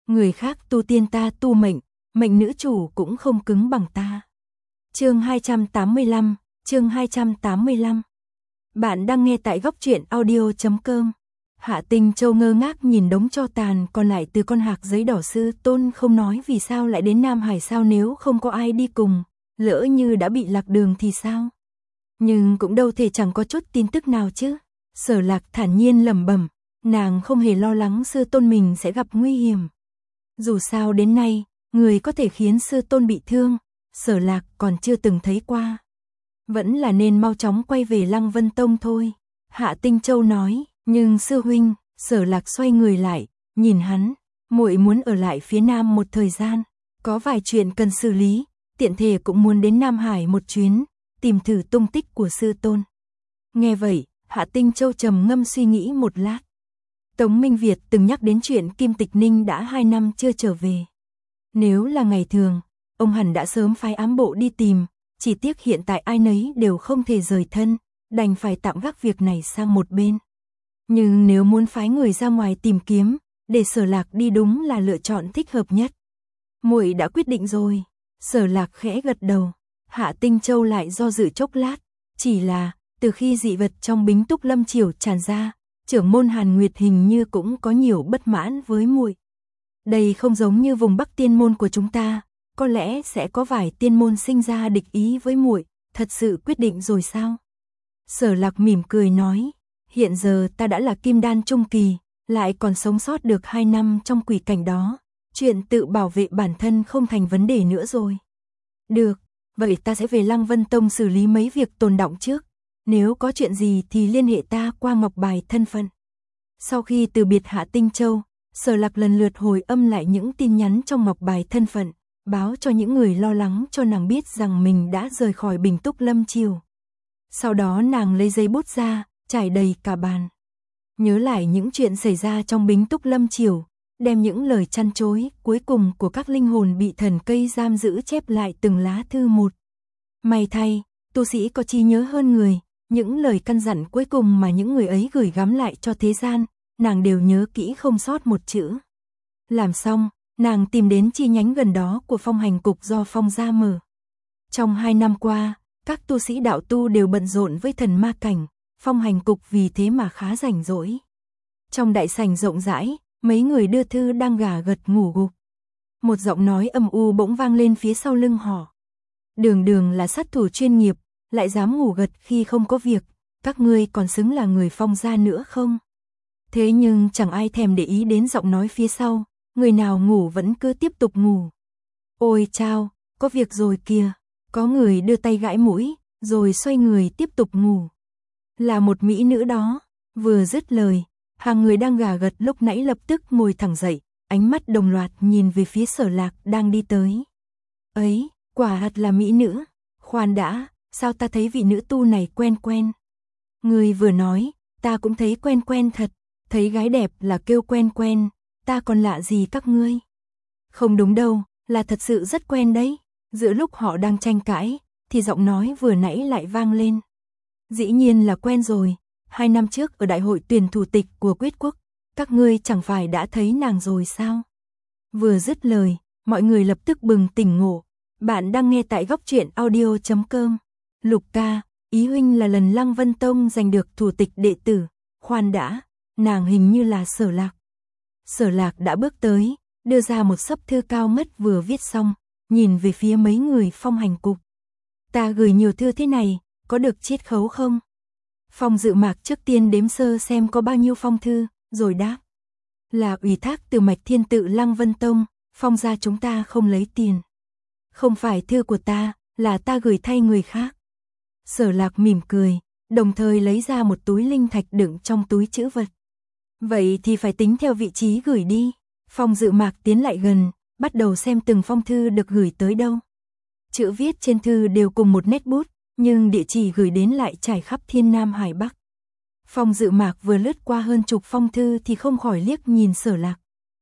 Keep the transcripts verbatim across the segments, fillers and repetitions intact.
người khác tu tiên ta tu mệnh, mệnh nữ chủ cũng không cứng bằng ta. Chương hai trăm tám mươi lăm, chương hai trăm tám mươi lăm. Bạn đang nghe tại góc truyện audio chấm com. Hạ Tinh Châu ngơ ngác nhìn đống tro tàn còn lại từ con hạc giấy đỏ sư tôn, không nói vì sao lại đến Nam Hải sao, nếu không có ai đi cùng, lỡ như đã bị lạc đường thì sao? Nhưng cũng đâu thể chẳng có chút tin tức nào chứ. Sở Lạc thản nhiên lẩm bẩm, nàng không hề lo lắng sư tôn mình sẽ gặp nguy hiểm. Dù sao đến nay, người có thể khiến sư tôn bị thương, Sở Lạc còn chưa từng thấy qua. Vẫn là nên mau chóng quay về Lăng Vân Tông thôi. Hạ Tinh Châu nói, nhưng sư huynh, Sở Lạc xoay người lại, nhìn hắn, muội muốn ở lại phía Nam một thời gian, có vài chuyện cần xử lý, tiện thể cũng muốn đến Nam Hải một chuyến, tìm thử tung tích của sư tôn. Nghe vậy, Hạ Tinh Châu trầm ngâm suy nghĩ một lát. Tống Minh Việt từng nhắc đến chuyện Kim Tịch Ninh đã hai năm chưa trở về. Nếu là ngày thường, ông hẳn đã sớm phái ám bộ đi tìm, chỉ tiếc hiện tại ai nấy đều không thể rời thân, đành phải tạm gác việc này sang một bên. Nhưng nếu muốn phái người ra ngoài tìm kiếm, để Sở Lạc đi đúng là lựa chọn thích hợp nhất. Muội đã quyết định rồi. Sở Lạc khẽ gật đầu. Hạ Tinh Châu lại do dự chốc lát, chỉ là từ khi dị vật trong Bính Túc Lâm Triều tràn ra, trưởng môn Hàn Nguyệt hình như cũng có nhiều bất mãn với muội. Đây không giống như vùng Bắc Tiên môn của chúng ta, có lẽ sẽ có vài tiên môn sinh ra địch ý với muội, thật sự quyết định rồi sao? Sở Lạc mỉm cười nói, hiện giờ ta đã là kim đan trung kỳ, lại còn sống sót được hai năm trong quỷ cảnh đó, chuyện tự bảo vệ bản thân không thành vấn đề nữa rồi. Được, vậy ta sẽ về Lăng Vân Tông xử lý mấy việc tồn đọng trước, nếu có chuyện gì thì liên hệ ta qua ngọc bài thân phận. Sau khi từ biệt Hạ Tinh Châu, Sở Lạc lần lượt hồi âm lại những tin nhắn trong ngọc bài thân phận, báo cho những người lo lắng cho nàng biết rằng mình đã rời khỏi Bình Túc Lâm Triều. Sau đó nàng lấy giấy bút ra, trải đầy cả bàn. Nhớ lại những chuyện xảy ra trong Bính Túc Lâm Triều, đem những lời chăn chối cuối cùng của các linh hồn bị thần cây giam giữ chép lại từng lá thư một. May thay, tu sĩ có trí nhớ hơn người, những lời căn dặn cuối cùng mà những người ấy gửi gắm lại cho thế gian, nàng đều nhớ kỹ không sót một chữ. Làm xong, nàng tìm đến chi nhánh gần đó của Phong Hành Cục do Phong gia mở. Trong hai năm qua, các tu sĩ đạo tu đều bận rộn với thần ma cảnh, Phong Hành Cục vì thế mà khá rảnh rỗi. Trong đại sảnh rộng rãi, mấy người đưa thư đang gà gật ngủ gục. Một giọng nói âm u bỗng vang lên phía sau lưng họ. Đường Đường là sát thủ chuyên nghiệp, lại dám ngủ gật khi không có việc, các ngươi còn xứng là người Phong gia nữa không? Thế nhưng chẳng ai thèm để ý đến giọng nói phía sau, người nào ngủ vẫn cứ tiếp tục ngủ. Ôi chao, có việc rồi kìa, có người đưa tay gãi mũi, rồi xoay người tiếp tục ngủ. Là một mỹ nữ đó, vừa dứt lời, hàng người đang gà gật lúc nãy lập tức ngồi thẳng dậy, ánh mắt đồng loạt nhìn về phía Sở Lạc đang đi tới. Ấy, quả thật là mỹ nữ, khoan đã, sao ta thấy vị nữ tu này quen quen. Người vừa nói, ta cũng thấy quen quen thật, thấy gái đẹp là kêu quen quen, ta còn lạ gì các ngươi. Không đúng đâu, là thật sự rất quen đấy. Giữa lúc họ đang tranh cãi, thì giọng nói vừa nãy lại vang lên. Dĩ nhiên là quen rồi, hai năm trước ở đại hội tuyển thủ tịch của Quyết Quốc, các ngươi chẳng phải đã thấy nàng rồi sao? Vừa dứt lời, mọi người lập tức bừng tỉnh ngộ. Bạn đang nghe tại góc truyện audio chấm com. Lục ca, ý huynh là lần Lăng Vân Tông giành được thủ tịch đệ tử. Khoan đã, nàng hình như là Sở Lạc. Sở Lạc đã bước tới, đưa ra một xấp thư cao ngất vừa viết xong, nhìn về phía mấy người Phong Hành Cục. Ta gửi nhiều thư thế này, có được chiết khấu không? Phong Dự Mạc trước tiên đếm sơ xem có bao nhiêu phong thư, rồi đáp. Là ủy thác từ Mạch Thiên Tự Lăng Vân Tông, Phong gia chúng ta không lấy tiền. Không phải thư của ta, là ta gửi thay người khác. Sở Lạc mỉm cười, đồng thời lấy ra một túi linh thạch đựng trong túi trữ vật. Vậy thì phải tính theo vị trí gửi đi. Phong Dự Mạc tiến lại gần, bắt đầu xem từng phong thư được gửi tới đâu. Chữ viết trên thư đều cùng một nét bút, nhưng địa chỉ gửi đến lại trải khắp Thiên Nam Hải Bắc. Phong Dự Mạc vừa lướt qua hơn chục phong thư thì không khỏi liếc nhìn Sở Lạc.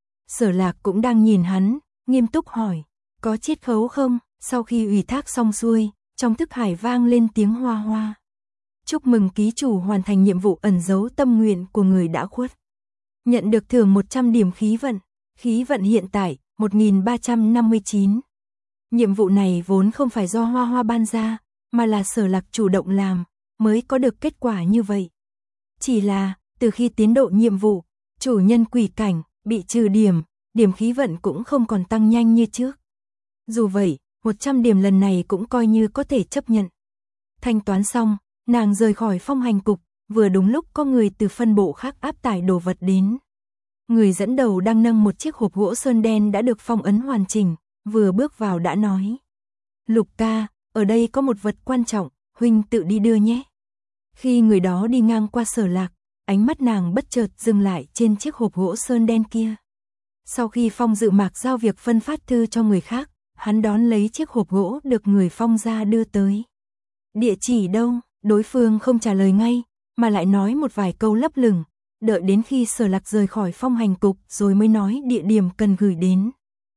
Sở Lạc cũng đang nhìn hắn, nghiêm túc hỏi, có chiết khấu không? Sau khi ủy thác xong xuôi, trong thức hải vang lên tiếng hoa hoa. Chúc mừng ký chủ hoàn thành nhiệm vụ ẩn giấu tâm nguyện của người đã khuất. Nhận được thưởng một trăm điểm khí vận. Khí vận hiện tại, một nghìn ba trăm năm mươi chín. Nhiệm vụ này vốn không phải do Hoa Hoa ban ra, mà là Sở Lạc chủ động làm, mới có được kết quả như vậy. Chỉ là, từ khi tiến độ nhiệm vụ, chủ nhân quỷ cảnh, bị trừ điểm, điểm khí vận cũng không còn tăng nhanh như trước. Dù vậy, một trăm điểm lần này cũng coi như có thể chấp nhận. Thanh toán xong, nàng rời khỏi phong hành cục, vừa đúng lúc có người từ phân bộ khác áp tải đồ vật đến. Người dẫn đầu đang nâng một chiếc hộp gỗ sơn đen đã được phong ấn hoàn chỉnh, vừa bước vào đã nói. Lục ca, ở đây có một vật quan trọng, huynh tự đi đưa nhé. Khi người đó đi ngang qua Sở Lạc, ánh mắt nàng bất chợt dừng lại trên chiếc hộp gỗ sơn đen kia. Sau khi Phong Dự Mạc giao việc phân phát thư cho người khác, hắn đón lấy chiếc hộp gỗ được người Phong gia đưa tới. Địa chỉ đâu? Đối phương không trả lời ngay, mà lại nói một vài câu lấp lửng, đợi đến khi Sở Lạc rời khỏi phong hành cục rồi mới nói địa điểm cần gửi đến.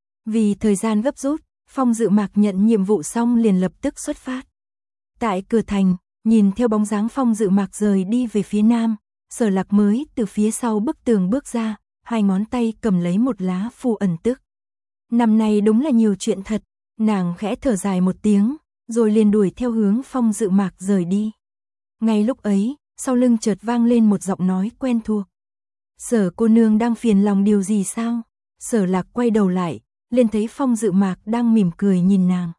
Vì thời gian gấp rút, Phong Dự Mạc nhận nhiệm vụ xong liền lập tức xuất phát. Tại cửa thành, nhìn theo bóng dáng Phong Dự Mạc rời đi về phía nam, Sở Lạc mới từ phía sau bức tường bước ra, hai ngón tay cầm lấy một lá phù ẩn tức. Năm nay đúng là nhiều chuyện thật, nàng khẽ thở dài một tiếng, rồi liền đuổi theo hướng Phong Dự Mạc rời đi. Ngay lúc ấy, sau lưng chợt vang lên một giọng nói quen thuộc. Sở cô nương đang phiền lòng điều gì sao? Sở Lạc quay đầu lại, liền thấy Phong Dự Mạc đang mỉm cười nhìn nàng.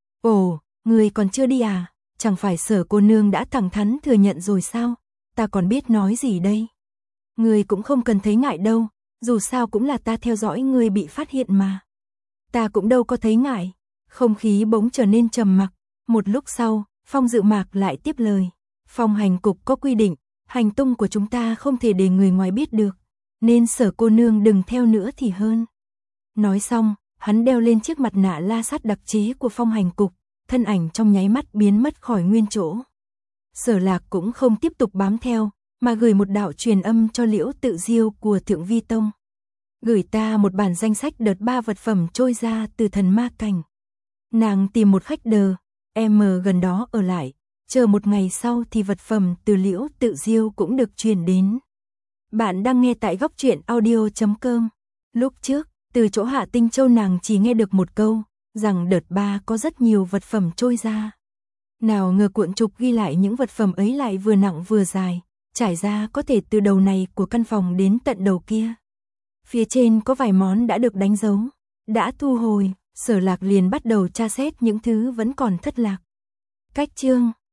Ồ, người còn chưa đi à? Chẳng phải Sở cô nương đã thẳng thắn thừa nhận rồi sao? Ta còn biết nói gì đây? Người cũng không cần thấy ngại đâu, dù sao cũng là ta theo dõi người bị phát hiện mà. Ta cũng đâu có thấy ngại. Không khí bỗng trở nên trầm mặc, một lúc sau, Phong Dự Mạc lại tiếp lời. Phong hành cục có quy định, hành tung của chúng ta không thể để người ngoài biết được, nên Sở cô nương đừng theo nữa thì hơn. Nói xong, hắn đeo lên chiếc mặt nạ la sát đặc chế của phong hành cục, thân ảnh trong nháy mắt biến mất khỏi nguyên chỗ. Sở Lạc cũng không tiếp tục bám theo, mà gửi một đạo truyền âm cho Liễu Tự Diêu của Thượng Vi Tông. Gửi ta một bản danh sách đợt ba vật phẩm trôi ra từ thần ma cảnh. Nàng tìm một khách đờ, em gần đó ở lại, chờ một ngày sau thì vật phẩm từ Liễu Tự Diêu cũng được truyền đến. Bạn đang nghe tại góc truyện audio chấm com. Lúc trước, từ chỗ Hạ Tinh Châu nàng chỉ nghe được một câu, rằng đợt ba có rất nhiều vật phẩm trôi ra. Nào ngờ cuộn trục ghi lại những vật phẩm ấy lại vừa nặng vừa dài, trải ra có thể từ đầu này của căn phòng đến tận đầu kia. Phía trên có vài món đã được đánh dấu, đã thu hồi, Sở Lạc liền bắt đầu tra xét những thứ vẫn còn thất lạc. Cách chương